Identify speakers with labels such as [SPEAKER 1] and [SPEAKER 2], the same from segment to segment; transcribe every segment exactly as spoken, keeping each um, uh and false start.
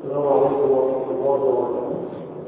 [SPEAKER 1] السلام عليكم ورحمة الله وبركاته.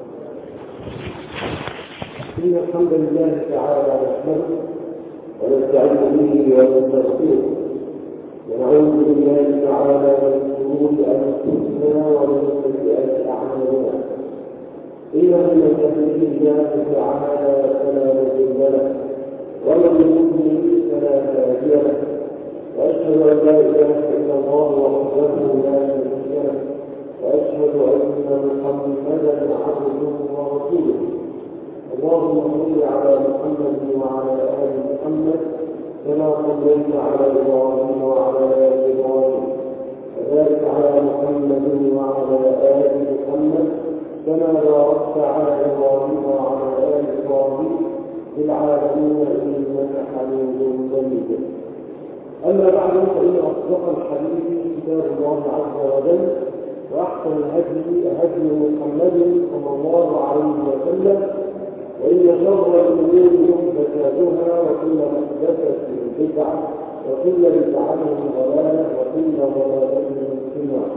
[SPEAKER 1] إن الحمد لله تعالى نحمده ونستعين به ونستغفره ونعوذ بالله تعالى من شرور أنفسنا ومن سيئات أعمالنا. إنه من يهده الله تعالى فلا مضل له ومن يضلل فلا هادي له، وأشهد أن لا إله إلا الله وحده لا شريك له، وأشهد أن محمدا عبده ورسوله. اللهم صل على محمد وعلى آل محمد كما صليت على إبراهيم وعلى آل إبراهيم، وبارك على محمد وعلى آل محمد كما باركت على إبراهيم وعلى آل إبراهيم في العالمين إنك حميد مجيد. أما بعد فإن أصدق الحديث كتاب الله عز وجل، وأحسن الهدي هدي محمد صلى الله عليه وسلم، وإن شر الأمور محدثاتها وكل محدثة بدعة وكل بدعة ضلالة وكل ضلالة في النار.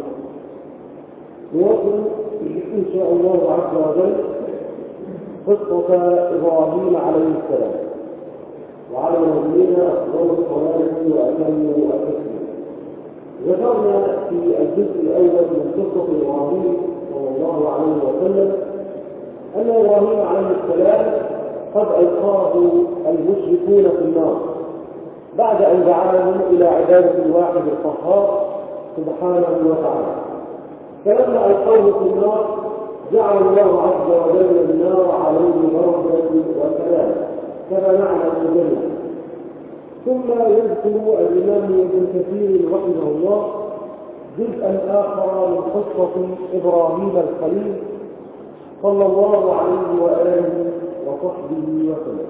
[SPEAKER 1] نواصل إن شاء الله عز وجل قصة إبراهيم عليه السلام، وعلى نبينا أفضل الصلاة وأتم التسليم. ذكرنا في الجزء الأول من قصة إبراهيم صلى الله عليه وسلم أن إبراهيم عليه السلام قد ألقاه المشركون في النار بعد أن دعاهم إلى عبادة الواحد القهار سبحانه وتعالى. فلما ألقوه في النار جعل الله عز وجل النار عليه بركة وسلام كما نعلم في الجنة. ثم يذكر الإمام ابن كثير رحمه الله جزءا آخر من قصة إبراهيم الخليل صلى الله عليه وآله وصحبه وسلم.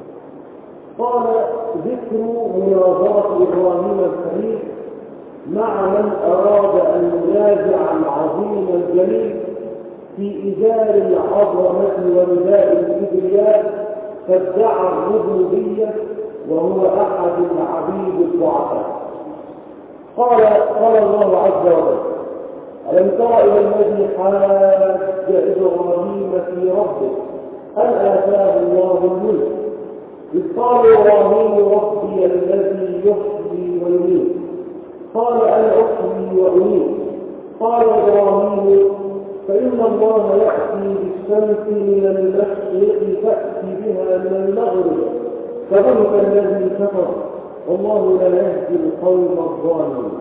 [SPEAKER 1] قال: ذكر مناظرة إبراهيم الخليل مع من أراد أن ينازع العظيم الجليل في إزال العظمة ونداء الكبرياء، فادعى الربوبية وهو أحد العبيد الضعفاء. قال قال الله عز وجل: ألم تر إلى الذي حاج إبراهيم في ربه أن آتاه الله الملك إذ قال إبراهيم ربي الذي يحيي ويميت قال أنا أحيي وأميت قال إبراهيم فإن الله يأتي بالشمس من المشرق فأتي بها من المغرب فبهت الذي كفر والله لا يهدي القوم الظالمين.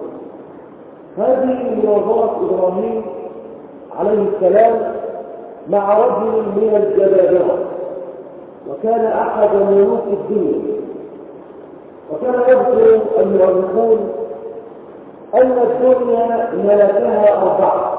[SPEAKER 1] هذه مناظرة إبراهيم عليه السلام مع رجل من الجبابرة، وكان أحد ملوك الدنيا. وكان يذكر المؤرخون أن الدنيا ملكها أربعة: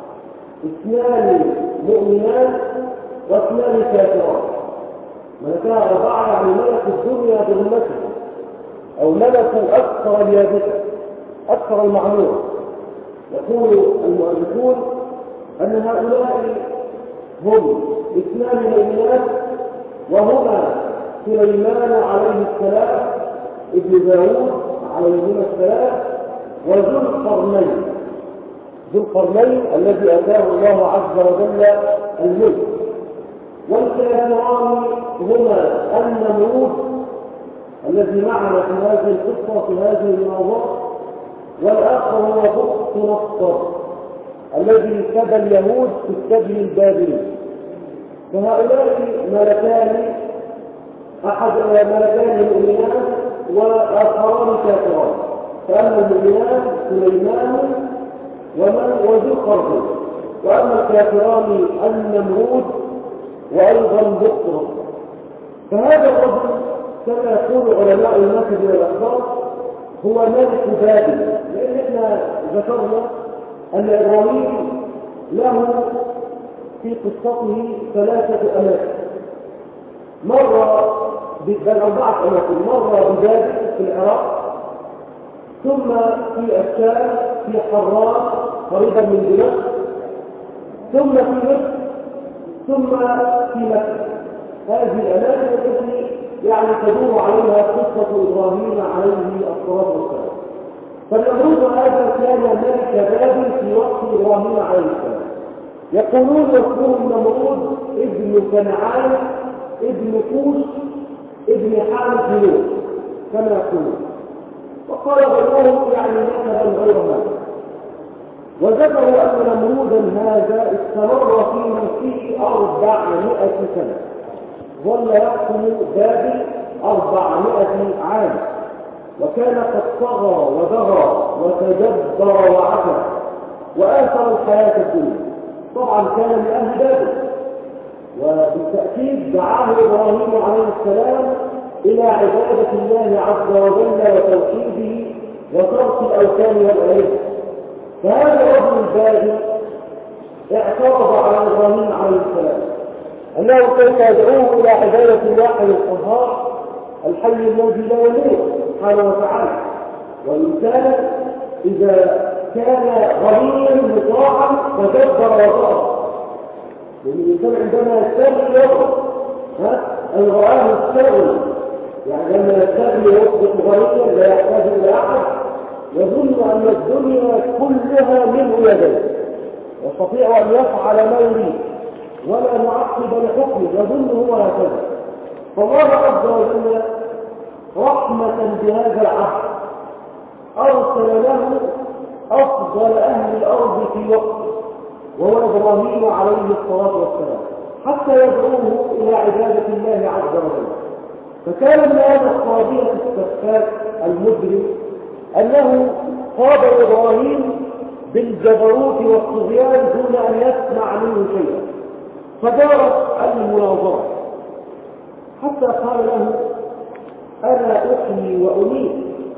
[SPEAKER 1] اثنان مؤمنان واثنان كافران. ملكها أربعة يعني ملك الدنيا بذمته، أو ملكوا أكثر اليابسة أكثر المعمورة. يقول المؤرخون أن هؤلاء هم اثنان مؤمنان، وهما سليمان عليه السلام ابن داود عليهما السلام، وذو القرنين ذو القرنين الذي أتاه الله عز وجل الملك. والكافران هما النمرود الذي معنا في هذه القصة في هذه المناظرة، والآخر هو بخت نصر الذي كبى اليهود في السبي البابلي. فهؤلاء ملكان، أحد ملكان مؤمنان وآخران كافران. فأما المؤمنان سليمان وذو القرنين، وأما الكافران النمرود وأيضا بخت نصر. فهذا الرجل كما يقول علماء النكد والأخبار هو ملك بابل، لأن احنا ذكرنا أن إبراهيم له في قصته ثلاثة أماكن، مرة بل أربعة أماكن: مرة ببابل في العراق، ثم في الشام في حران قريبا من دمشق، ثم في مصر، ثم في مكة. هذه الأماكن التي يعني تدور عليها قصة إبراهيم عليه الصلاة والسلام. فالنمرود هذا كان ملك بابل في وقت إبراهيم عليه السلام، يقولون يذكر نمرود ابن كنعان ابن كوش ابن حامد بن نوح كما يقولون، وقال غيرهم يعني نسبا غير هذا. وذكروا أن نمرودا هذا استمر في ملكه أربعمائة سنة، ظل يحكم بابل أربعمائة عام، وكان قد طغى وبغى وتجبر وعفى وآثر الحياة الدنيا. طبعا كان من أهل بابل، وبالتأكيد دعاه إبراهيم عليه السلام إلى عبادة الله عز وجل وتوحيده وترك الأوثان والآلهة. فهذا الرجل الباغي اعترض على إبراهيم عليه السلام أنه كيف يدعوه إلى عبادة الواحد القهار الحي الذي لا يموت سبحانه وتعالى. والإنسان إذا كان غنيا مطاعا تجبر وطاعا، لأن الإنسان عندما يستغني يضرب الغرام يستغني، يعني لما يستغني يصبح غنيا لا يحتاج إلى أحد، يظن أن الدنيا كلها منه يديه، يستطيع أن يفعل ما يريد ولا معقب لحكمه، يظن هو هكذا. فالله عز وجل رحمة بهذا العبد أرسل له أفضل أهل الأرض في وقته، وهو إبراهيم عليه الصلاة والسلام، حتى يدعوه إلى عبادة الله عز وجل. فكان من هذا الطاغية السفاك المجرم أنه قاد إبراهيم بالجبروت والطغيان دون أن يسمع منه شيئا، فدارت المناظرة حتى قال له أنا أحيي وأميت،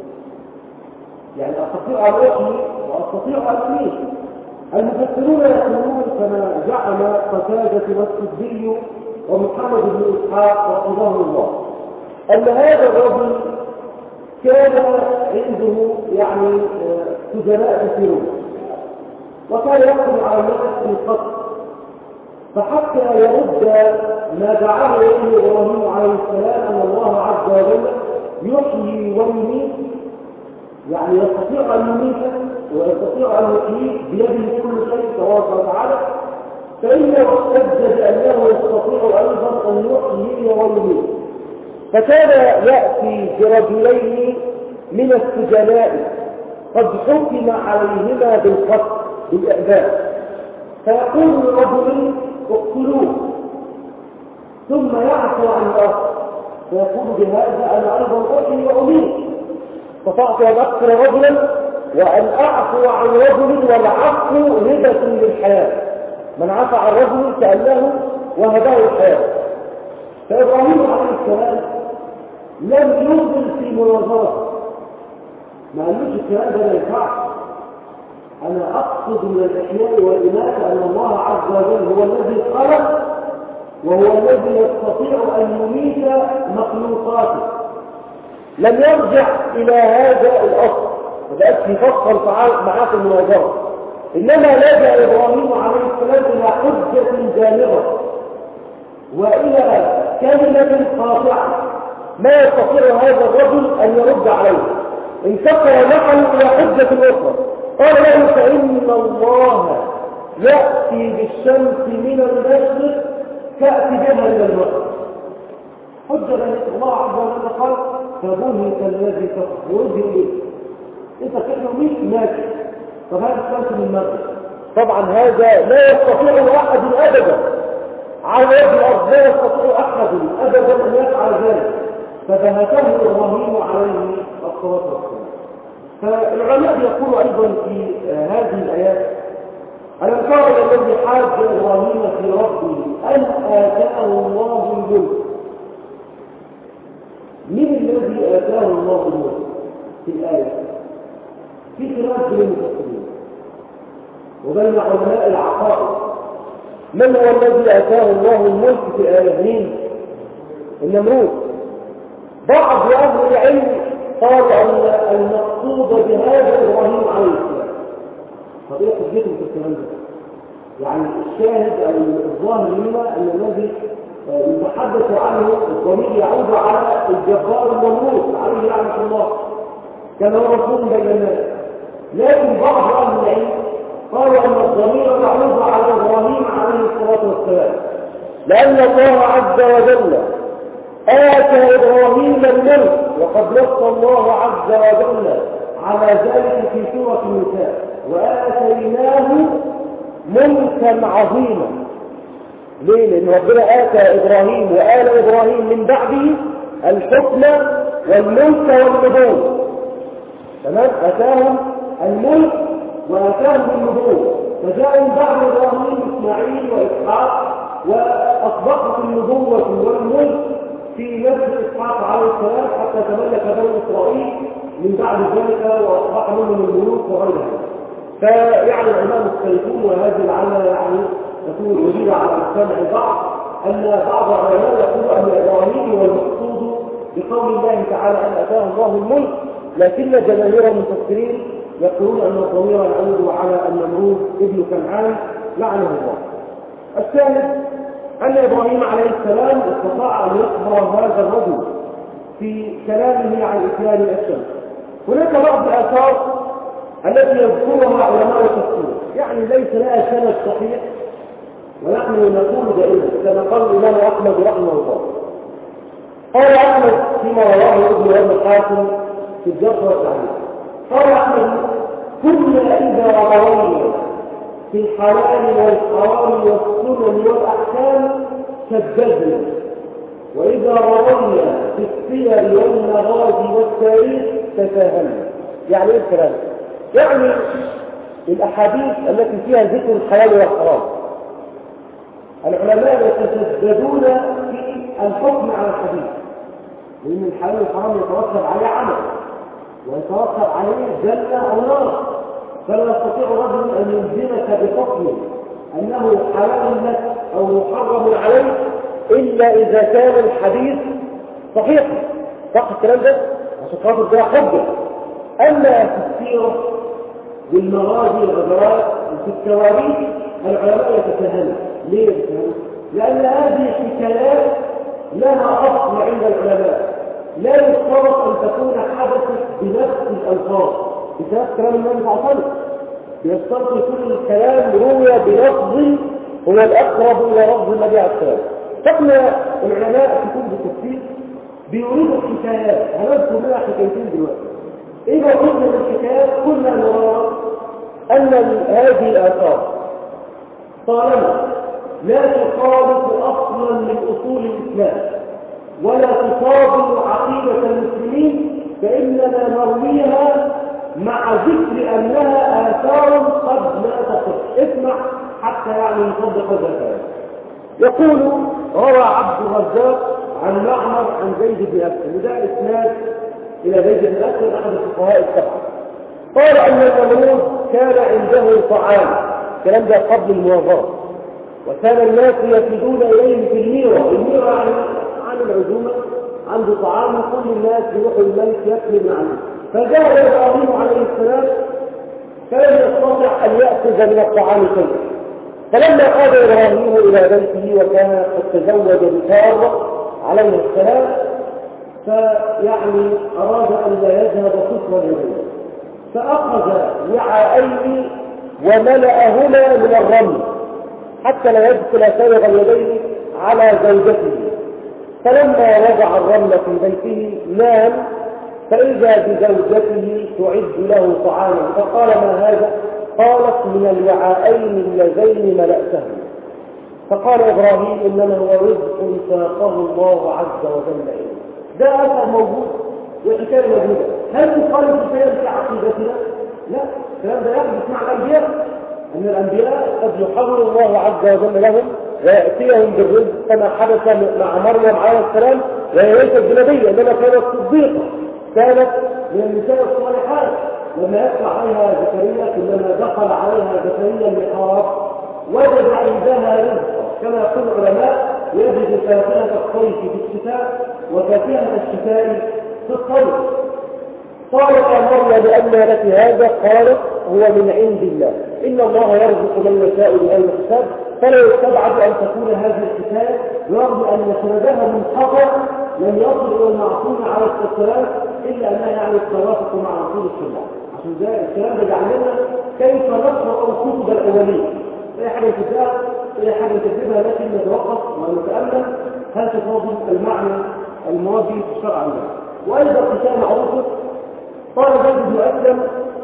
[SPEAKER 1] يعني أستطيع أن أحيي وأستطيع أن أميت. المفسرون يقولون كما زعم قتادة والسدي ومحمد بن إسحاق رحمه الله أن هذا الرجل كان عنده يعني سجناء كثيرون، وكان يحكم على الناس بالقتل، فحتى يرد ما دعاه اليه ابراهيم عليه السلام ان الله عز وجل يحيي ويميت، يعني يستطيع ان يميت ويستطيع ان يحيي بيده كل شيء تبارك وتعالى، فانه احتج بانه يستطيع ايضا ان يحيي ويميت. فكان ياتي برجلين من السجناء قد حكم عليهما بالقتل بالاعدام، فيقول للرجل اقتلوه، ثم يعفو عن الاخر فيقول بهذا انا ايضا احيي واميت، استطعت ان اقتل رجلا وان اعفو عن رجل، والعفو هبه للحياه، من عفى عن رجل كانه وهبه الحياه. فابراهيم عليه السلام لم ينزل في مناظره، ما قالوش الكلام ده ما ينفعش، أنا أقصد من الإحياء والإماتة أن الله عز وجل هو الذي خلق وهو الذي يستطيع أن يميت مخلوقاته. لم يرجع إلى هذا الأصل، فبقت يفصل معاه في المناظرة، إنما لجأ إبراهيم عليه السلام إلى حجة جامعة وإلى كلمة قاطعة ما يستطيع هذا الرجل أن يرد عليه، انتقل معه إلى حجة أخرى. قال له فإن الله يأتي بالشمس من المشرق تأتي بها من المغرب. حجة أن الله عز وجل قال فبهت الذي تخرج إليه، أنت كأنه مش ماشي، طب هذا الشمس من المغرب، طبعا هذا لا يستطيع أحد أبدا على وجه الأرض، لا يستطيع أحد أبدا أن يفعل ذلك، فبهته إبراهيم عليه الصلاة والسلام. فالعلماء يقول أيضا في هذه الآيات ألم تر إلى الذي حاج إبراهيم في ربه أن آتاه الله الملك. من الذي آتاه الله الملك في الآية؟ في خلاف بين المفسرين وبين علماء العقائد، من هو الذي آتاه الله الملك في الآية؟ مين؟ النمرود. بعض أهل العلم قال أن المقصود بهذا إبراهيم عليه السلام. طب إيه حجتهم في الكلام ده؟ يعني الشاهد أو الظاهر لنا أن الذي يتحدث عنه الضمير يعود على الجبار النمرود عليه لعنة الله كما هو مفهوم بين الناس. لكن بعض أهل العلم قالوا أن الضمير يعود على إبراهيم عليه الصلاة والسلام، لأن الله عز وجل آتى إبراهيم الملك، وقد نص الله عز وجل على ذلك في سورة النساء: وآتيناه ملكا عظيما. ليه؟ لأن ربنا آتى إبراهيم وآل إبراهيم من بعده الحكم والملك والنبوة. تمام؟ آتاهم الملك وآتاهم النبوة، فجاءوا بعد إبراهيم إسماعيل وإسحاق، وأصبحت النبوة والملك في نفس إسحاق عليه السلام حتى تملك بني إسرائيل من بعد ذلك وأصبح منهم الملوك وغيرها. فيعني العلماء مختلفون، وهذه العلة يعني تكون وجيدة على مجتمع البعض، أن بعض العلماء يقول أن إبراهيم هو المقصود بقول الله تعالى أن أتاه الله الملك، لكن جماهير المفسرين يقولون أن الضمير يعود على النمرود ابن كنعان لعنه الله. الثالث أن إبراهيم عليه السلام استطاع أن يخبر هذا الرجل في كلامه عن إتيان الشمس. هناك بعض الآثار التي يذكرها علماء التفسير يعني ليس لها سند صحيح، ونحن نقول دائما كما قال الإمام أحمد رحمه الله. قال أحمد فيما رواه ابن أبي القاسم في الجرح والتعليق، قال أحمد: كنا إذا روينا في الحلال والحرام والسنن والأحكام شددنا، وإذا روينا في السير والمغازي والتاريخ تساهلنا. يعني إيه الكلام؟ يعني الأحاديث التي فيها ذكر الحلال والحرام العلماء يتشددون في الحكم على الحديث، لأن الحلال والحرام يترتب عليه عمل ويترتب عليه جنة أو نار، فلا يستطيع رجل أن يلزمك بحكم أنه حلال لك أو محرم عليك إلا إذا كان الحديث صحيحا. صح الكلام ده؟ عشان خاطر ده حجة. أما في السيرة والمغازي والغزوات وفي التواريخ العلماء يتساهلون. ليه يتساهلون؟ لأن هذه الحكايات لها أصل عند العلماء، لا يشترط أن تكون حدثت بنفس الألفاظ بسبب كلام النبي صلى الله عليه وسلم. يشترط يكون الكلام روي بلفظ هو الأقرب إلى لفظ النبي عليه السلام. فإحنا العلماء في كتب التفسير بيريدوا الحكايات، هنذكر منها حكايتين دلوقتي. إذا قلنا بالحكايات كنا نرى أن هذه الآثار طالما لا تخالف أصلا من أصول الإسلام ولا تصادم عقيدة المسلمين فإننا نرويها مع ذكر أنها آثار قد لا تصح. اسمع حتى يعني نصدق ذلك. يقول: روى عبد الرزاق عن معمر عن زيد بن أسلم، وده إسناد إلى زيد بن أسلم أحد الفقهاء السبعة. قال أن النمرود كان عنده طعام، الكلام ده قبل الموافرة، وكان الناس يفدون إليه في الميرة. الميرة يعني عن العزومة، عنده طعام وكل الناس يروحوا الملك يأكل من عنده. فجاء إبراهيم عليه السلام فلم يستطع أن يأخذ من الطعام شيئا. فلما عاد إبراهيم إلى بيته وكان قد تزوج بسارة عليه السلام، فيعني أراد أن لا يذهب صفرا إليه، فأخذ وعاءين وملأهما من الرمل حتى لا يدخل سابغ يديه على زوجته. فلما وضع الرمل في بيته نام، فإذا بزوجته تعد له طعاما، فقال: ما هذا؟ قالت: من الوعاءين اللذين ملأتهم. فقال إبراهيم: إنما هو رزق ساقه الله عز وجل إليه. ده أثر موجود والحكاية موجودة. هل تخالف الكلام في عقيدتنا؟ لا، الكلام ده يحدث مع الأنبياء، أن الأنبياء قد يحضر الله عز وجل لهم ويأتيهم بالرزق كما حدث مع مريم عليه السلام، وهي ليست بنبية إنما كانت صديقة، كانت من النساء الصالحات. لما يطلع عليها زكريا كلما دخل عليها زكريا المحراب وجد عندها رزقا، كما يقول العلماء: يجد فاكهة الصيف في الشتاء وفاكهة الشتاء في الصيف. قال: يا مريم لأن لك هذا؟ قالت: هو من عند الله، إن الله يرزق من يشاء بغير حساب. فلا يستبعد أن تكون هذه الحكاية رغم أن سندها منقطع لم يصل إلى المعصوم عليه السلام، إلا أنها يعني توافق مع أصول الشرع. عشان ده الكلام ده يعلمنا كيف نقرأ الكتب الأولية. أي حاجة تبدأ أي حاجة تكتبها لكن نتوقف ونتأمل هل تفاضل المعنى الموازي في الشرع عنه. وأيضا قصة معروفة قال زيد بن أسلم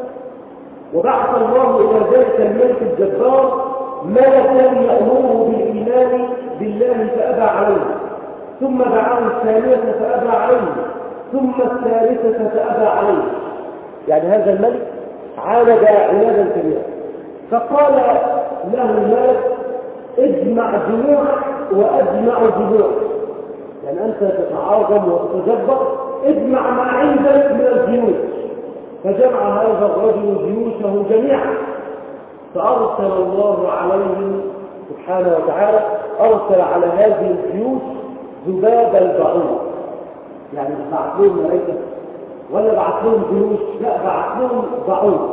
[SPEAKER 1] وبعث الله إلى ذلك الملك الجبار ملكا يأمره بالإيمان بالله فأبى عليه، ثم دعاه الثانية فأبى عليه، ثم الثالثة فأبى عليه. يعني هذا الملك عاند عنادا كبيرا، فقال له الملك اجمع جموعك وأجمع جموعك. يعني أنت تتعاظم وتتجبر، اجمع ما عندك من الجيوش. فجمع هذا الرجل جيوشه جميعا، فأرسل الله عليهم سبحانه وتعالى، أرسل على هذه الجيوش ذباب البعوض. يعني بعث لهم ملائكة ولا بعث لهم جيوش؟ لا، بعث لهم بعوض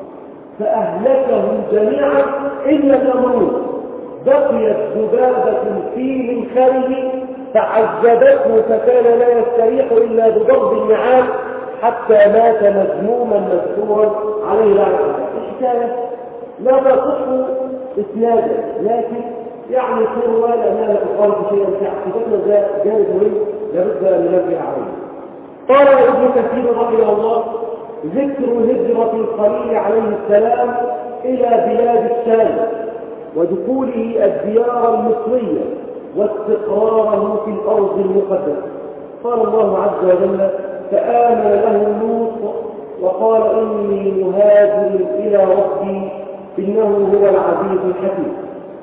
[SPEAKER 1] فأهلكهم جميعا إلا النمرود. بقيت ذبابة في منخره فعذبته فكان لا يستريح إلا بضرب النعال حتى مات مذموما مذكورا عليه لعنة الله. الحكاية لا تصح إسنادا، لكن يعني صورة لأنها لا تقال شيئا في عقيدتنا، ده جانب مهم لابد أن ننبه عليه. قال ابن كثير رحمه الله ذكر هجرة الخليل عليه السلام إلى بلاد الشام ودخوله الديار المصرية واستقراره في الأرض المقدسة. قال الله عز وجل فآمن له لوط وقال إني مهاجر إلى ربي إنه هو العزيز الحكيم.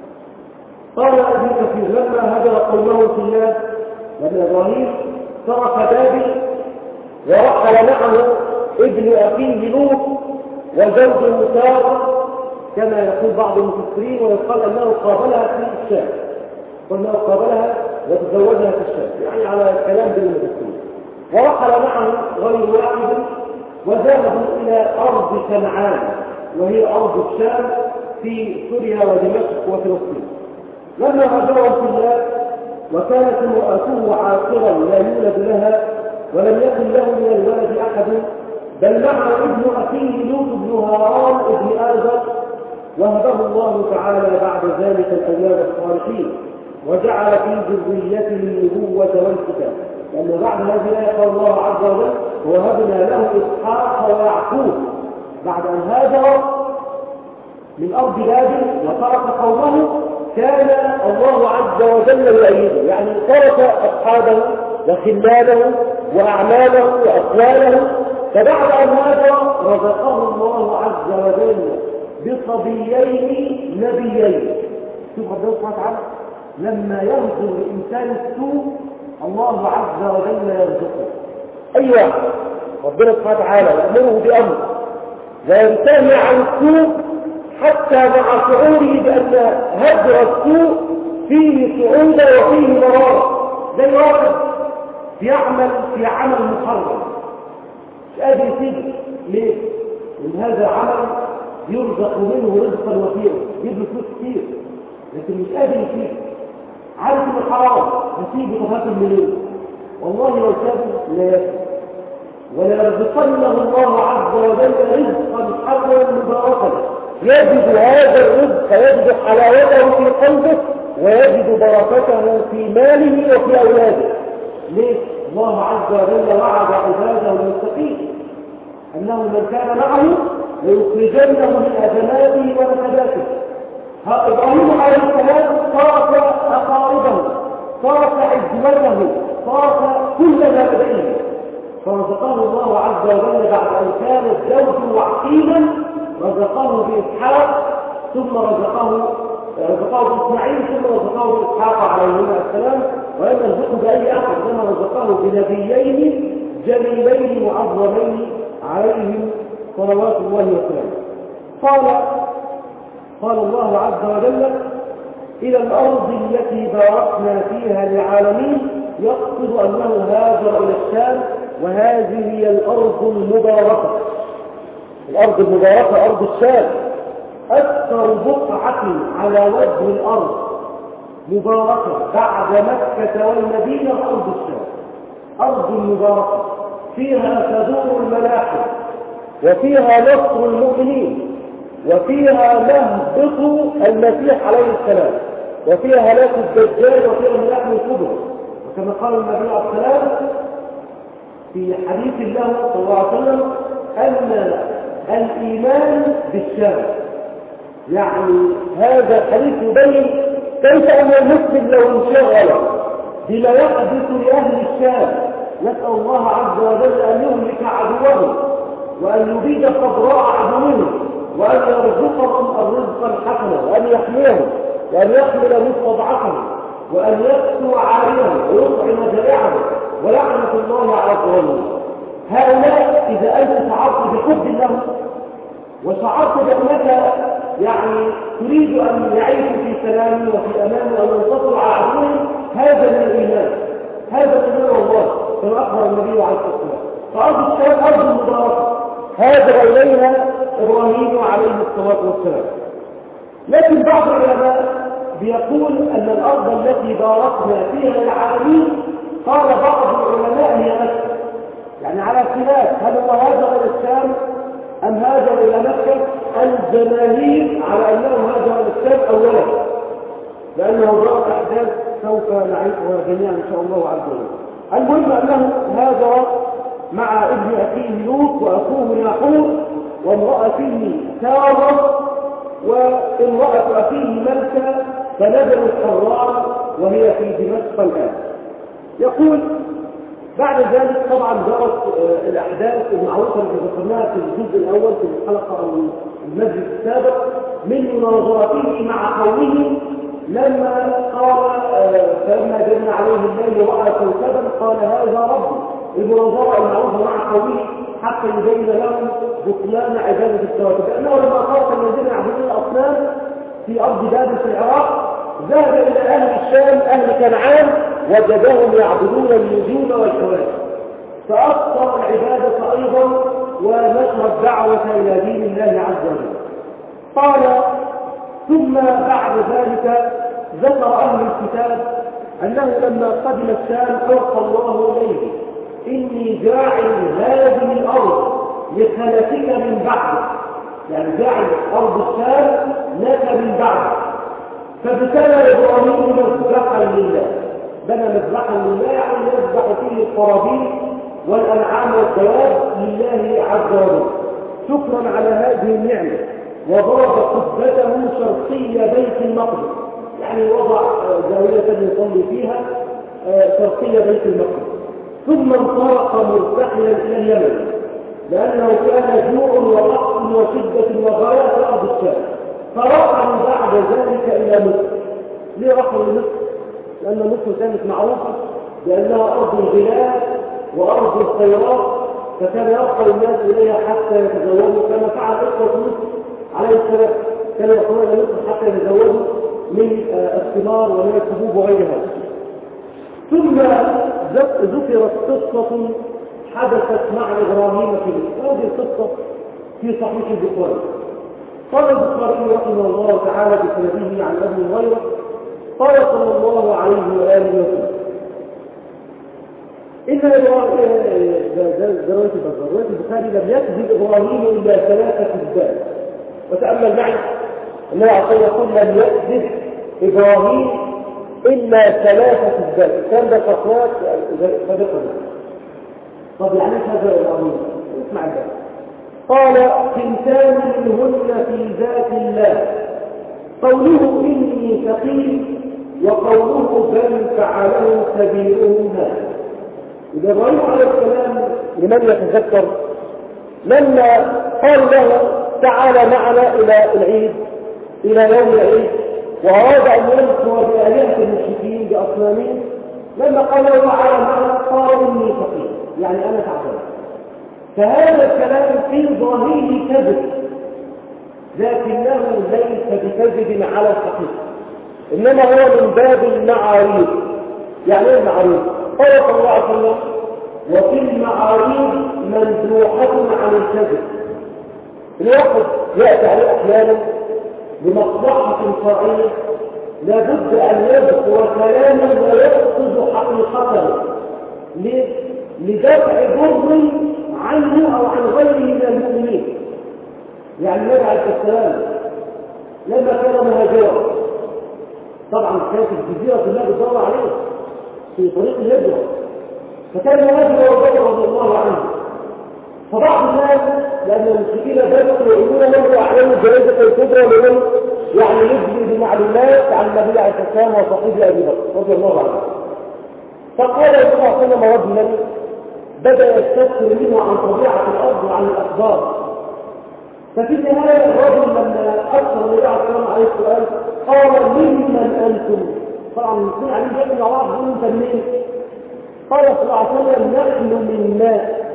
[SPEAKER 1] قال ابن كثير لما هجر قومه في الله لأن إبراهيم ترك بابل ورحل معه ابن أخيه لوط وزوجه سارة كما يقول بعض المفسرين، ويقال أنه قابلها في الشام، وأنه قابلها وتزوجها في الشام، يعني على كلام بين المفسرين. ورحل معه غير واحد وذهبوا إلى أرض كنعان وهي أرض الشام في سوريا ودمشق وفلسطين. لما هاجروا في الله وكانت امرأته عاقرا لا يولد لها ولم يكن له من الولد أحد، بل معه ابن أخيه لوط بن هاران ابن آزر، وهبه الله تعالى بعد ذلك الأولاد الصالحين وجعل في ذريته النبوة والكتاب. لأن بعد هذه الآية قال الله عز وجل ووهبنا له إسحاق ويعقوب بعد أن هاجر من أرض بابل وترك قومه كان الله عز وجل يؤيده، يعني ترك أصحابه وخلاله وأعماله وأقواله. فبعد أن هاجر رزقه الله عز وجل بصبيين نبيين. شوف ربنا سبحانه وتعالى لما يرزق الإنسان السوء الله عز وجل يرزقه. أي واحد ربنا سبحانه وتعالى يأمره بأمر وينتهي عن السوء حتى مع شعوره بأن هجر السوء فيه صعوبة وفيه مرارة. زي واحد يعمل في عمل محرم مش قادر يسيبه. ليه؟ لأن هذا عمل يرزق منه رزقا وفيرا، يجيب فلوس كتير لكن مش قادر يسيبه، عارف انه حرام يسيبه تفاكر منين؟ والله لو سابه لا يسيب. وليرزقنه الله عز وجل رزقا حسنا مباركا يجد هذا الرزق يجد حلاوته في قلبه ويجد بركته في ماله وفي اولاده. ليه؟ الله عز وجل وعد عباده المتقين انه من كان معه ليخرجنه من ازماته ونكباته. ابراهيم عليه السلام ترك اقاربه، ترك عزوته، ترك كل ما لديه، فرزقه الله عز وجل بعد ان كان الزوج وعقيما رزقه باسحاق ثم رزقه رزقه باسماعيل ثم رزقه باسحاق عليهما السلام، ولم يرزقه باي احد كما رزقه بنبيين جليلين معظمين عليهم صلوات الله وسلامه. قال قال الله عز وجل إلى الأرض التي باركنا فيها للعالمين، يقصد أنه هاجر إلى الشام وهذه هي الأرض المباركة. الأرض المباركة أرض الشام أكثر بقعة على وجه الأرض مباركة بعد مكة والمدينة أرض الشام. أرض مباركة فيها تدور الملاحم وفيها نصر المؤمنين، وفيها مهبط المسيح عليه السلام، وفيها هلاك الدجال، وفيها الملاحم الكبرى. وكما قال النبي عليه السلام في حديث الله صلى الله عليه وسلم أن الإيمان بالشام، يعني هذا الحديث يبين كيف أن المسلم لو انشغل بما يحدث لأهل الشام، نسأل الله عز وجل أن يهلك عدوهم وأن يبيد صدراء عدوهم وأن يرزقهم الرزق الحسن وأن يحميهم وأن يحمل مستضعفهم وأن يكسو عاريهم ويطعم جائعهم ولعنة الله على الظالمين. هؤلاء إذا أنت شعرت بحب الله وشعرت بأنك يعني تريد أن يعيشوا في سلام وفي أمان وأن ينتصروا على عدوهم، هذا من الإيمان، هذا من الله كما أخبر النبي عليه الصلاة والسلام. فأرض الشام أرض المباركة هاجر إليها إبراهيم عليه الصلاة والسلام. لكن بعض العلماء بيقول أن الأرض التي باركنا فيها العالمين قال بعض العلماء هي مكة، يعني على خلاف هل هو هاجر إلى الشام أم هاجر إلى مكة. الجماهير على أنه هاجر إلى الشام أولا، لأنه جرت أحداث سوف نعرفها جميعا إن شاء الله عز وجل. المهم أنه هاجر مع ابن أخيه لوط وأخوه ناحور وامرأته سارة وامرأة أخيه ملكة، فنزلوا الحران وهي في دمشق الآن. يقول بعد ذلك طبعا جرت الأحداث المعروفة التي ذكرناها في الجزء الأول في الحلقة أو المجلس السابق من مناظرته مع قومه، لما قال فلما جن عليه الليل ورأى كوكبا قال هذا ربي، المناظرة المعروفة مع قومه حتى يبين لهم بطلان عبادة الكواكب، لأنه لما قاتل الذين يعبدون الأصنام في أرض بابل في العراق ذهب إلى أهل الشام أهل كنعان وجدهم يعبدون النجوم والكواكب، فأكثر العبادة أيضا ونشر الدعوة إلى دين الله عز وجل. قال ثم بعد ذلك ذكر أهل الكتاب أنه لما قدم الشام أوحى الله إليه إني جاعل هذه الأرض لخلفك من بعدك، يعني جاعل أرض الشام لك من بعدك. فابتلى إبراهيم مذبحا لله، بنى مذبحا لله يعني يذبح فيه القرابين والأنعام والدواب لله عز وجل شكرا على هذه النعمة، وضرب قبته شرقي بيت المقدس، يعني وضع زاوية يصلي فيها شرقي بيت المقدس، ثم انطلق مرتحلا إلى اليمن لأنه كان جوع وقحط وشدة وغاية في أرض الشام، فرحل بعد ذلك إلى مصر. ليه رحل لمصر؟ لأن مصر كانت معروفة بأنها أرض الغلال وأرض الخيرات، فكان يرحل الناس إليها حتى يتزوجوا كما فعل إخوة مصر عليه السلام، كانوا يرحلون إلى مصر حتى يتزوجوا من الثمار ومن الحبوب وغيرها. ثم ذكرت قصة حدثت مع إبراهيم في مصر، هذه القصة في صحيح البخاري. قال البخاري رحمه الله تعالى بسنده عن ابن هريرة قال صلى الله عليه وآله وسلم إن رواية البخاري لم يكذب إبراهيم إلا ثلاثة كذبات. وتأمل معي أنه يقول لم يكذب إبراهيم إلا ثلاثة كذبات، كان ده صفوات سابقا. طب يعني هذا إبراهيم اسمع ذلك. قال تنتان منهن في ذات الله، قوله إني ثقيل وقوله بل فعله كبيرهم هذا. إذا إبراهيم عليه السلام لمن يتذكر لما قال له تعالى معنا إلى العيد إلى يوم العيد وأراد أن يذكر بآلهة المشركين بأصنامهم، لما قال له تعالى معنا قال إني ثقيل يعني أنا تعبان. فهذا الكلام في ظاهره كذب، لكنه ليس بكذب على الحقيقة، إنما هو من باب المعاريض. يعني ايه المعاريض؟ قال صلى الله عليه وسلم وفي المعاريض مندوحة عن الكذب. الواحد يأتي عليه أحيانا بمصلحة شرعية لابد أن يذكر كلاما ويقصد حقيقته لدفع ضر عنه أو عن غيره من المؤمنين. يعني النبي عليه السلام لما كان مهاجرا، طبعا كانت الجزيرة كلها بتدور عليه في طريق الهجرة، فكان مهاجرا وبكر رضي الله عنه. فبعض الناس لأن المشركين بدأوا يقولون له وأعلنوا الجائزة الكبرى لمن يعني يجري بمعلومات عن النبي عليه السلام وصحيح أبي بكر رضي الله عنه. فقال صلى الله عليه وسلم رجلا بدأ يستفسر منه عن طبيعة الأرض وعن الأخبار. ففي النهاية الرجل لما أكثر النبي عليه السلام عليه السؤال قال ممن أنتم؟ طبعا الاثنين عليه جاءوا مع بعض يقولوا أنت منين؟ قال صلى الله عليه وسلم نحن من ماء.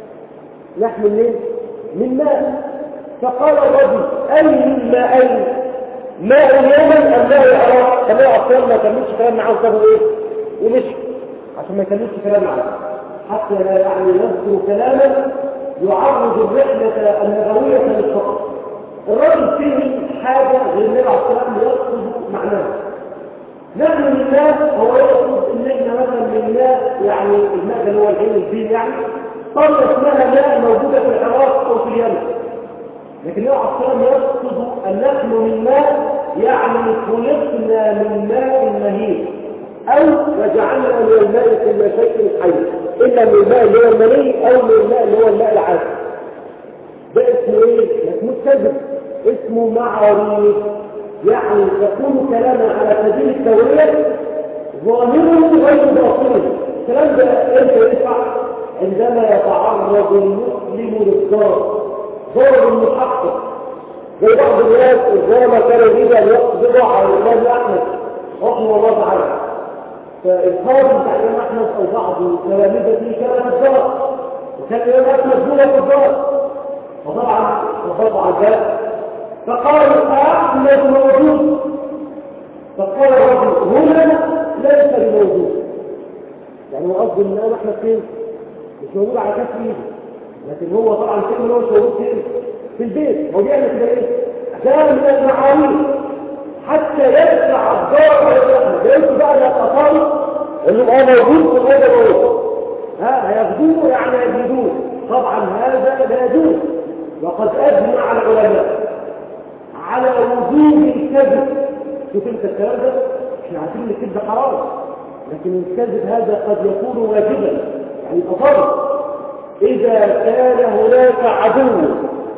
[SPEAKER 1] نحن منين؟ من ماء. فقال الرجل أي من ماءين؟ ماء اليمن أم ماء العراق؟ فما أصلا ما كملش كلام معاه وسابوا إيه؟ ومشي عشان ما يكملش كلام معاه حتى لا يعني يذكر كلاما يعرض الرحلة النبوية للفقر. الرجل فيه حاجة غير النبي عليه السلام يقصد معناه. نحن من ماء هو يقصد ان احنا مثلا من ماء يعني الماء اللي هو العين الدين يعني قرية اسمها ماء موجودة في العراق او في اليمن. لكن النبي عليه السلام يقصد ان نحن من ماء يعني خلقنا من ماء مهين او وجعلنا من الماء كل شيء حي الا من الماء اللي هو المني او من الماء اللي هو الماء العادي. ده اسمه ايه؟ اسمه كذب، اسمه معاريف. يعني يكون كلاما على سبيل التورية ظاهره غير باطنه. الكلام ده امتى يدفع؟ عندما يتعرض المسلم للضرر، ضرر المحقق. زي بعض الناس الظلمة كانوا يريد ان يقبضوا على الامام احمد رحمه الله تعالى. فالقاضي بتاع الامام احمد او بعض تلاميذه كان في الضرر، وكان الامام احمد دون في الضرر، وطبعا وقطع الباب فقال احمد موجود. فقال الرجل هنا ليس بموجود. يعني هو قصد ان الامام احمد فين؟ مش موجود على كف ايده، لكن هو طبعا كلمه هو مش موجود فين؟ في البيت. هو بيعمل كده ايه؟ ده من المعاويل حتى يدفع الضرر على الأحمد. يقول بقى للأطاري اللي اه موجود في الغابة موجود، ها هياخدوه يعني يجدوه. طبعا هذا لا يجوز، وقد أجمع العلماء على وجوب الكذب. شوف انت الكلام ده، احنا عارفين ان الكذب حرام، لكن الكذب هذا قد يكون واجبا. يعني أطاري إذا كان هناك عدو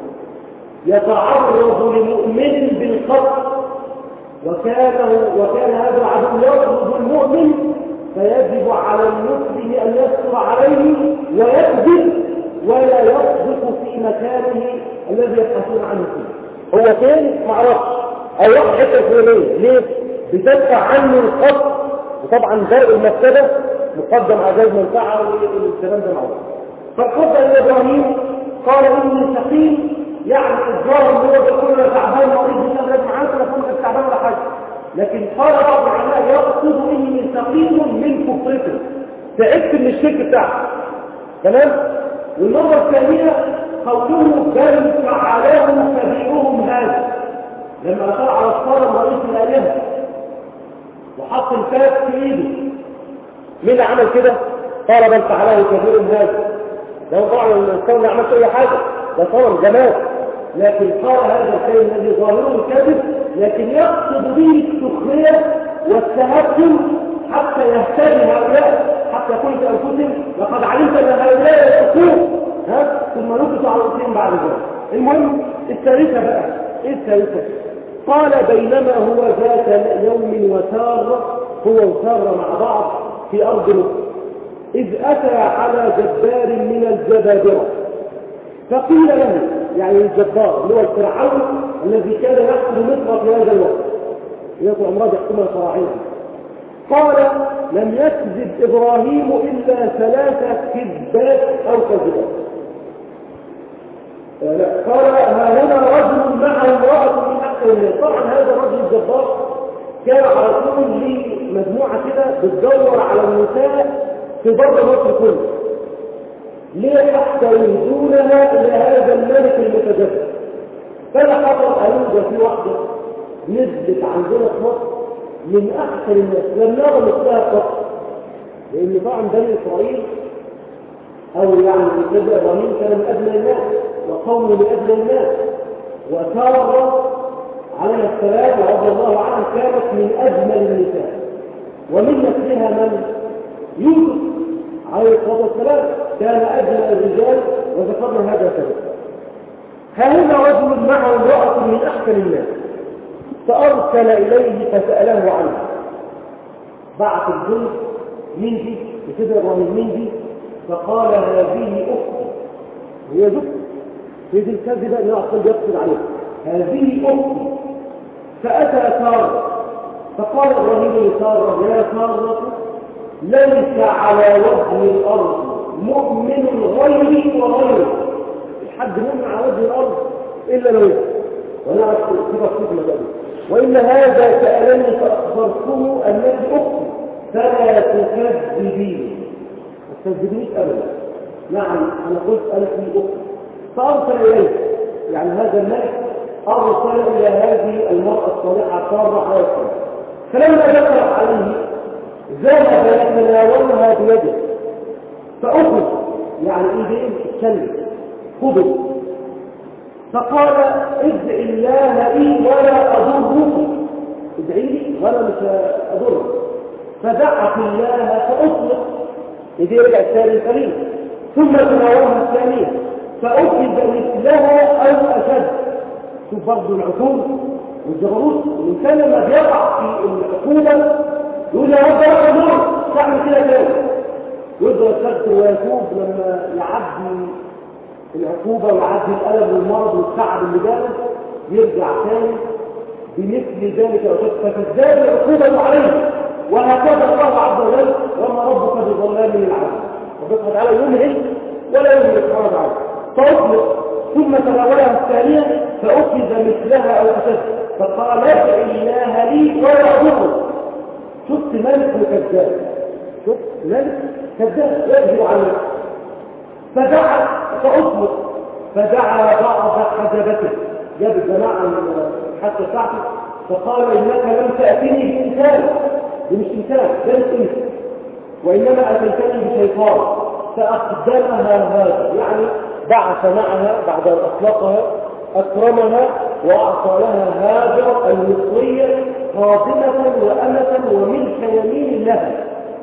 [SPEAKER 1] يتعرض لمؤمن بالخطأ وكان وكان هذا العدو يطلب المؤمن، فيجب على المسلم ان يصبر عليه ويكذب ولا يصدق في مكانه الذي يبحثون عنه فيه. هو فين؟ ما اعرفش، او واحد حته فلانيه ليه؟ بتدفع عنه الخط، وطبعا درء المفسده مقدم على جلب منفعه والكلام ده معروف. فالخطه الى ابراهيم قال اني سقيم، يعني الظاهر ان هو بيقول انا تعبان مريض مش قادر معاك ولا كنت تعبان ولا حاجه، لكن قال بعض العلماء يقصد اني سقيم من كفرته، تعبت من الشرك بتاعه. تمام؟ والمره الثانيه قوله بل فعلهم كبيرهم هذا، لما اشار على الصنم رئيس الالهه وحط الفاس في ايده، مين اللي عمل كده؟ قال بل فعله كبيرهم هذا. ده طبعا الانسان ما عملش اي حاجه، ده صنم جمال، لكن قال هذا الشيء الذي ظاهره الكذب، لكن يقصد به السخريه والتهكم حتى يهتدي هؤلاء، حتى يقول في انفسهم لقد علمت ان هؤلاء يتقون، ها ثم نكسوا على رؤوسهم بعد ذلك. المهم الثالثه بقى، ايه الثالثه؟ قال بينما هو ذات يوم وسار هو وسار مع بعض في ارض مصر، اذ اتى على جبار من الجبابره، فقيل له، يعني الجبار اللي هو الفرعون الذي كان يحكم مصر في هذا الوقت، يطلع عمره يحكمها فراعنه، قال لم يكذب ابراهيم الا ثلاثه كذبات او كذبات. قال ها هنا رجل مع امراه من اكثر الناس. طبعا هذا الرجل الجبار كان على طول لمجموعه كده بتدور على النساء في بر مصر كله، ليه؟ حتى يهدونها الى هذا الملك المتجسد. فلا خطر قالوا ده في واحده نزلت عندنا في مصر من احسن الناس، لم نرى مثلها قط، لان طبعا بني اسرائيل أو يعني سيدنا إبراهيم كان من أدنى الناس وقومه من أدنى الناس، وسارة عليه السلام رضي الله عنه كانت من أجمل النساء، ومن نسلها من؟ يوسف عليه الصلاة والسلام كان أجمل الرجال، وذكرنا هذا سبب. هذا رجل معه امرأة من أحسن الناس، فأرسل إليه فسأله عنه، بعث الجند من دي وسيدنا إبراهيم من دي، فقال هذه أختي، هي زوجتي، هي دي الكذبة اللي أصلا يقصد عليها، هذه أختي. فأتى سارة فقال إبراهيم لسارة يا سارة ليس على وجه الأرض مؤمن غيري وغيري، حد مؤمن على وجه الأرض إلا لو ونعرف كيف تكون ذلك، وإن هذا سألني فأخبرته أنك أختي فلا تكذبين، ما تكذبيش أبدا. نعم أنا قلت أنا في أختي. فأرسل إليه، يعني هذا الملك أرسل إلى هذه المرأة الصالحة سارة عليه السلام، فلما دخل عليه ذهب يتناولها بيده فأخذ، يعني إيديه تتكلم خذه، فقال ادعي الله لي ولا أضرك، ادعي لي ولا مش أضرك. فدعت الله فأطلق، يدي رجع الثاني الكريم، ثم تناولها الثانية فأخذ مثلها أو أشد. شوف برضه العقول والجبروت، الإنسان لما بيقع في العقوبة يقول يا رب يا رب تعمل كده كده، يقدر يستغفر ويتوب لما يعدي العقوبة ويعدي الألم والمرض والتعب اللي جاله يرجع ثاني بمثل ذلك أشد، فتزداد العقوبة عليه. وهكذا الله عز وجل وما ربك بظلام للعبد، ربك تعالى يمهل ولا يمهل سبحانه وتعالى. فأطلق ثم تناولها الثانية فأخذ مثلها أو أشد، فقال ادع الله لي ولا أضرك. شفت ملك وكذاب، شفت ملك كذاب يكذب على نفسه. فدعا فأطلق فدعا بعض حجبته، جاب الجماعة حتى ساعته فقال إنك لم تأتني بإنسان، دي مش إنسان ده إنس، وإنما أتيتني بشيطان فأقدمها هذا، يعني بعث معها بعد أن أطلقها أكرمها وأعطى لها هاجر المصرية خادمة وأمة وملك يمين لها،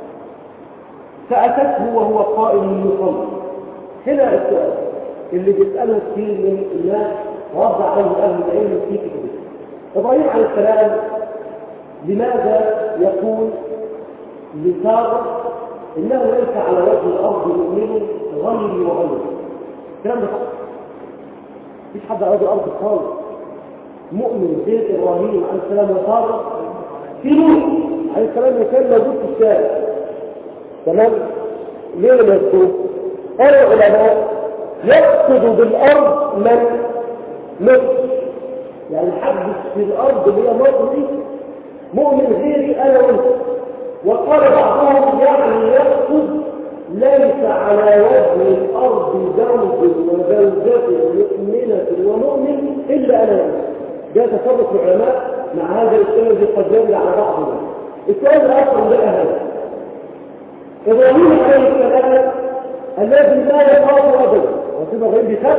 [SPEAKER 1] فأتته وهو قائم يصلي. هنا السؤال اللي بيسأله كثير من الناس ورد عليه أهل العلم في كتبه، إبراهيم عليه السلام لماذا يقول لسارة إنه ليس على وجه الأرض مؤمن غيري وغيري؟ الكلام ده فقط، مفيش حد على وجه الأرض خالص مؤمن غير إبراهيم عليه السلام وسارة. في نوح عليه السلام كان موجود في الشارع، تمام؟ ليه لما يذكره؟ قال العلماء يقصد بالأرض من مصر، يعني حدث في الأرض اللي هي مصر دي مؤمن غيري أنا وانت. وقال بعضهم يعني يقصد ليس على وجه الأرض زوج وزوجة مؤمنة ومؤمن إلا أنا وانت. ده تصرف العلماء مع هذا السؤال الذي قد يرد على بعضهم. السؤال الآخر ده هذا إبراهيم عليه السلام الذي لا يخاف أبدا، وكما غير بخاف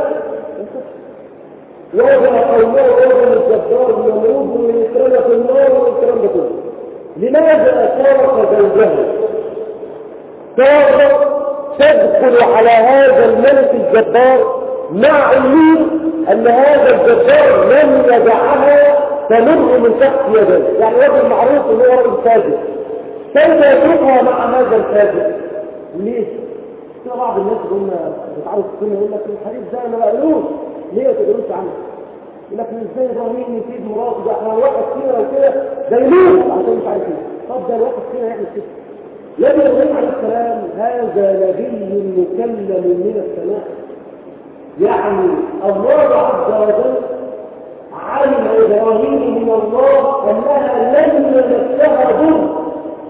[SPEAKER 1] وضع قومه وضع الجبار والنمرود والإكرام في النار والكلام ده كله. لماذا شارك زوجه؟ شارك تدخل على هذا الملك الجبار مع علمه أن هذا الجبار لم يدعها تمر من تحت يديه، يعني رجل معروف أنه هو رجل فاجر، كيف يتركها مع هذا الفاجر؟ ليه؟ في بعض الناس يقولون بتعرف السنة يقول لك الحديث ده ما بقلوش، ليه ما تقولوش عنه؟ يقول لك ازاي ابراهيم يسيب مراته، ده احنا واحد فينا وكده ده يموت عشان مش عارف ايه. طب ده الواحد فينا يعمل كده؟ يا ابراهيم عليه السلام هذا نبي مكلم من السماء، يعني الله عز وجل علم ابراهيم من الله انها لن يمسها ضر،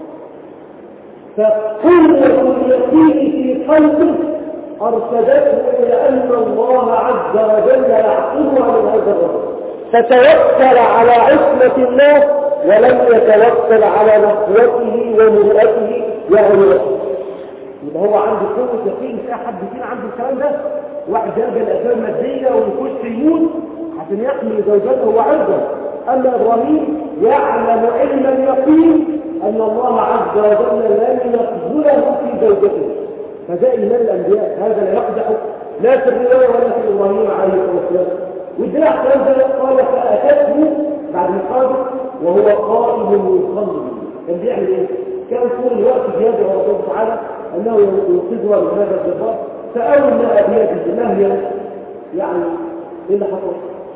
[SPEAKER 1] فقوة اليقين في قلبه أرشدته إلى أن الله عز وجل يعصمها من هذا الرجل، فتوكل على عصمة الله ولم يتوكل على نصرته ومرأته يعني نفسه. يبقى هو عنده قوة يقين، مش أحد فينا عنده الكلام ده. واحد يلجأ الأسباب المادية ويخش يموت عشان يحمي زوجته وعرضه. أما إبراهيم يعلم علم اليقين أن الله عز وجل لن يقبله في زوجته، فده إيمان الأنبياء. هذا لا يقدح لا في الرواية ولا في إبراهيم عليه الصلاة والسلام. والدلع الكلام ده قال فأتته بعد مقابل وهو قائم يصلي. كان بيعمل إيه؟ كان طول الوقت بيدعو الله تعالى أنه ينقذها من هذا الجبار. فأول ما أبيته ما هي يعني إيه اللي حصل؟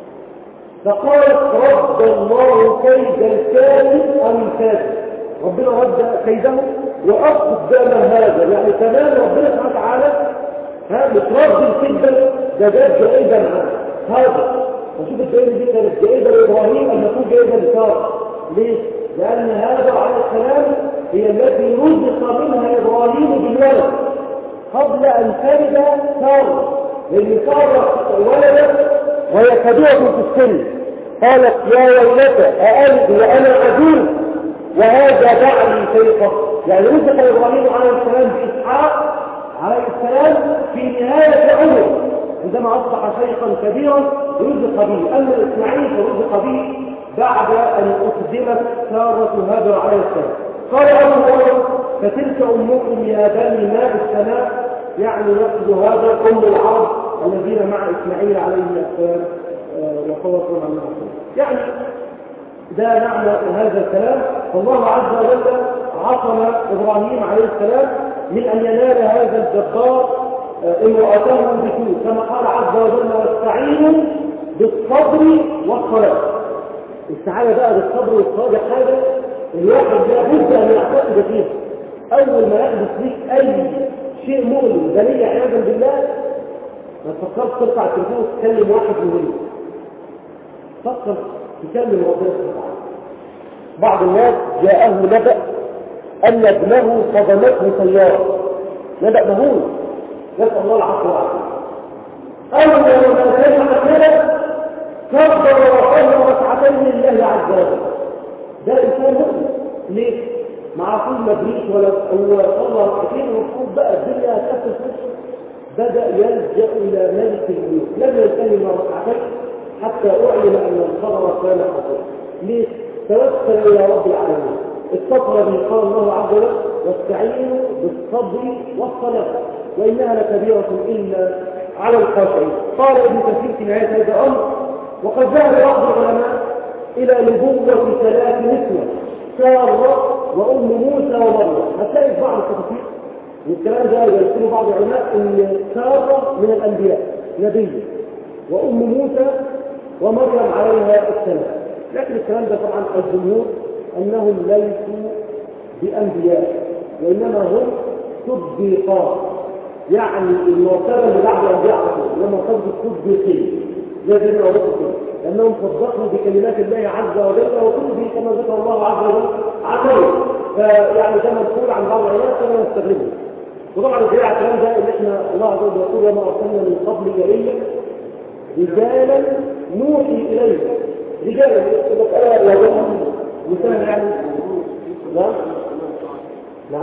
[SPEAKER 1] فقالت رد الله كيد الكاذب أم الكاذب. ربنا رد كيده وأقدم هذا، يعني كمان ربنا سبحانه وتعالى ها مترد الكذبة ده جاب جائزة معاه هذا. وشوف الجائزة دي كانت جائزة لإبراهيم أن تكون جائزة لسارة. ليه؟ لأن هذا عليه السلام هي التي رزق منها إبراهيم بالولد قبل أن تلد سارة، لأن سارة ولدت وهي كبيرة في السن. قالت يا ويلتى أألد وأنا عجوز وهذا بعلي شيخا. يعني رزق إبراهيم عليه السلام بإسحاق عليه السلام في نهاية عمره عندما أصبح شيخا كبيرا رزق به. أما إسماعيل فرزق به بعد أن أقدمت سارة هاجر عليه السلام. قال أبو هريرة فتلك أمكم يا بني ماء السماء، يعني يقصد هذا أم العرب الذين مع إسماعيل عليه السلام وصورهم عن الله. يعني ده معنى هذا الكلام. فالله عز وجل عصم إبراهيم عليه السلام من أن ينال هذا الجبار امرأته بسوء، كما قال عز وجل واستعينوا بالصبر والصلاة. استعانة بقى بالصبر والصلاة حاجة الواحد لابد أن يعتقد فيها. أول ما يحدث لك أي شيء مؤلم دليل عياذا بالله ما تفكرش ترفع التليفون وتكلم واحد مهم، فكر تكلم ربنا سبحانه وتعالى. بعض الناس جاءه نبأ أن ابنه صدمته سيارة، نبأ مهول نسأل الله العفو والعافية. أول ما سمع كده كبر وصلى ركعتين لله عز وجل. ده الإنسان مؤمن. ليه؟ مع كل مبريك ولا هو صلى ركعتين المفروض بقى الدنيا هتأثر فيه. بدأ يلجأ إلى مالك الملوك، لم يلتزم ركعتين حتى أعلم أن الخبر كان حصل. ليه؟ توسل إلى رب العالمين، اتصل به قال الله عز وجل واستعينوا بالصبر والصلاة وإنها لكبيرة إلا على الخاشعين. قال ابن كثير في نهاية هذا الأمر وقد ذهب بعض العلماء إلى نبوة ثلاث نسوة سارة وأم موسى ومريم. هتلاقي في بعض التفاسير والكلام ده يذكر بعض العلماء ان سارة من الأنبياء نبي، وأم موسى ومريم عليها السلام. لكن الكلام ده طبعا الجمهور أنهم ليسوا بأنبياء وإنما هم صديقات، يعني المرتبة اللي بعد الأنبياء عصر لما صدق صديقين زي ما قلت كده، لأنهم صدقوا بكلمات الله عز وجل وكل به كما ذكر الله عز وجل عمله. فيعني ده منقول عن بعض العلماء كما نستخدمه. وطبعا الدليل على الكلام ده ان احنا الله عز وجل يقول وما ارسلنا من قبلك الا رجالا نوحي اليه. رجالا مسألة وجهة مثال يعني نعم نعم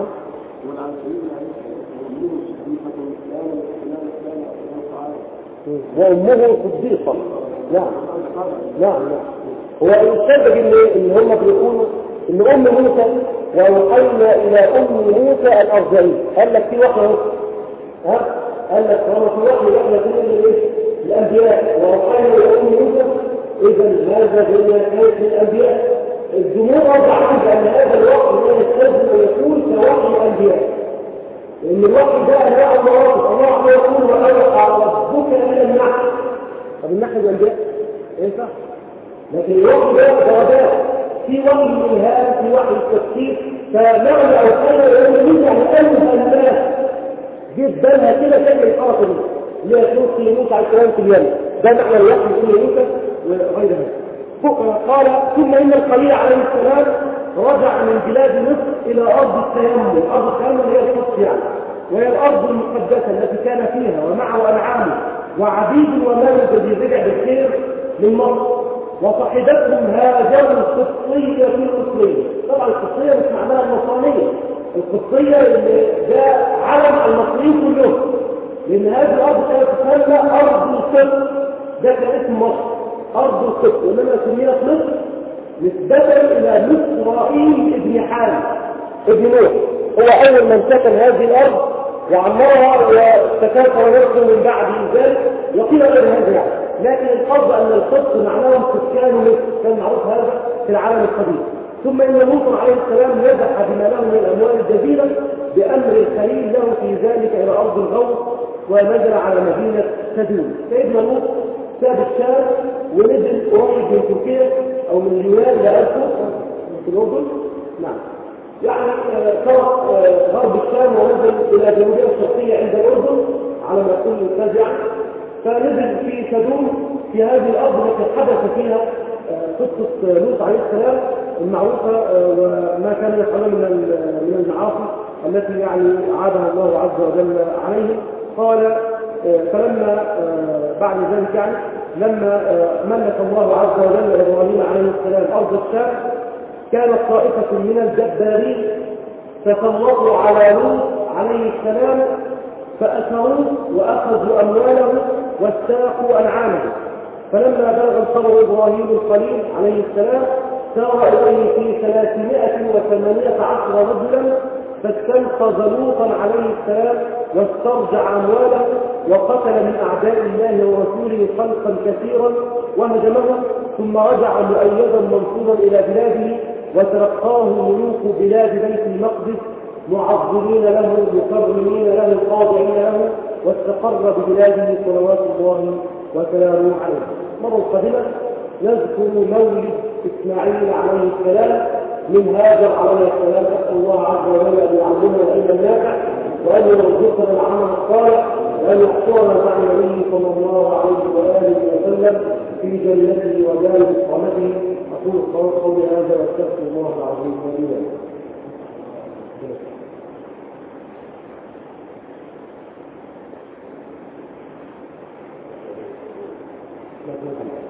[SPEAKER 1] وأمه صديقة. نعم نعم نعم هو السبب ان ان هم بيقولوا ان ام موسى وأوحينا الى ام موسى ان ارضعيه. قال لك في وحي ها قال لك هو في وحي احنا كلنا ايه الانبياء وأوحينا الى ام موسى. اذا هذا من الانبياء. الجمهور رجع بان هذا الوحي لا يستلزم ان يكون كوحي الانبياء، لان الوحي ده انواع المواقف. الله عز وجل يقول واوحى ربك الى النحل. طب النحل الانبياء ينفع؟ لكن الوحي ده درجات، في وحي الالهام في وحي التفسير. فمعنى اوحينا الى ام موسى يعني الف الناس جيب بالها كده كلمه الحركه دي اللي هي تروح في موسى على الكلام في اليمن. ده معنى الوحي في موسى وغير هذا. قال ثم إن الخليل عليه السلام رجع من بلاد مصر إلى أرض التيمم. أرض التيمم هي القدس يعني، وهي الأرض المقدسة التي كان فيها ومعه أنعامه وعبيد ومال الذي رجع بالخير من مصر. وصحبتهم هاجر القبطية في القبطية. طبعا القبطية مش معناها النصرانية، القبطية اللي ده علم المصريين كلهم، لأن هذه الأرض كانت تسمى أرض القبط، ده كان اسم مصر أرض القبط، وإنما سميت مصر نسبة إلى مصرائيل ابن حارث ابن نوح، هو أول من سكن هذه الأرض وعمرها واستكاثر نفسه من بعد ذلك، وقيل غير هذا يعني. لكن القصد أن القبط معناهم سكان مصر، كان معروف هذا في العالم القديم. ثم إن لوط عليه السلام نزح بما له من الأموال الجزيرة بأمر الخليل له في ذلك إلى أرض الغوث، ونزل على مدينة سدوم. سيدنا لوط ساب الشام ونزل قريب من تركيا أو من اليونان لأرسل في الأردن، نعم، يعني ترك غرب الشام ونزل إلى جنوبية الشرقية عند الأردن على ما يقول الأستاذ يعني. فنزل في سدوم في هذه الأرض التي حدث فيها قصة لوط عليه السلام المعروفة، وما كان يفعله من من المعاصي التي يعني عادها الله عز وجل عليه. قال فلما بعد ذلك يعني لما ملك الله عز وجل إبراهيم عليه السلام أرض الشام، كانت طائفة من الجبارين تسلطوا على لوط عليه السلام فأسروه وأخذوا أمواله واستاقوا أنعامه. فلما بلغ الصبر إبراهيم الخليل عليه السلام سار إليه في ثلاثمائة وثمانية عشر رجلا، فاستنقذ لوطا عليه السلام واسترجع أمواله، وقتل من أعداء الله ورسوله خلقا كثيرا وهدمهم، ثم رجع مؤيدا منصورا إلى بلاده، وتلقاه ملوك بلاد بيت المقدس معظمين له مكرمين له خاضعين له، واستقر ببلاده صلوات الله وسلامه عليه. مرة قادمة نذكر مولد إسماعيل عليه السلام من هاجر عليه السلام. أسأل الله عز وجل أن يعلمنا العلم النافع، وأن يرزقنا العمل الصالح، وأن يحشرنا مع النبي صلى الله عليه وآله وسلم في جنته ودار إكرامته. أقول قولي هذا وأستغفر الله العظيم لي ولكم.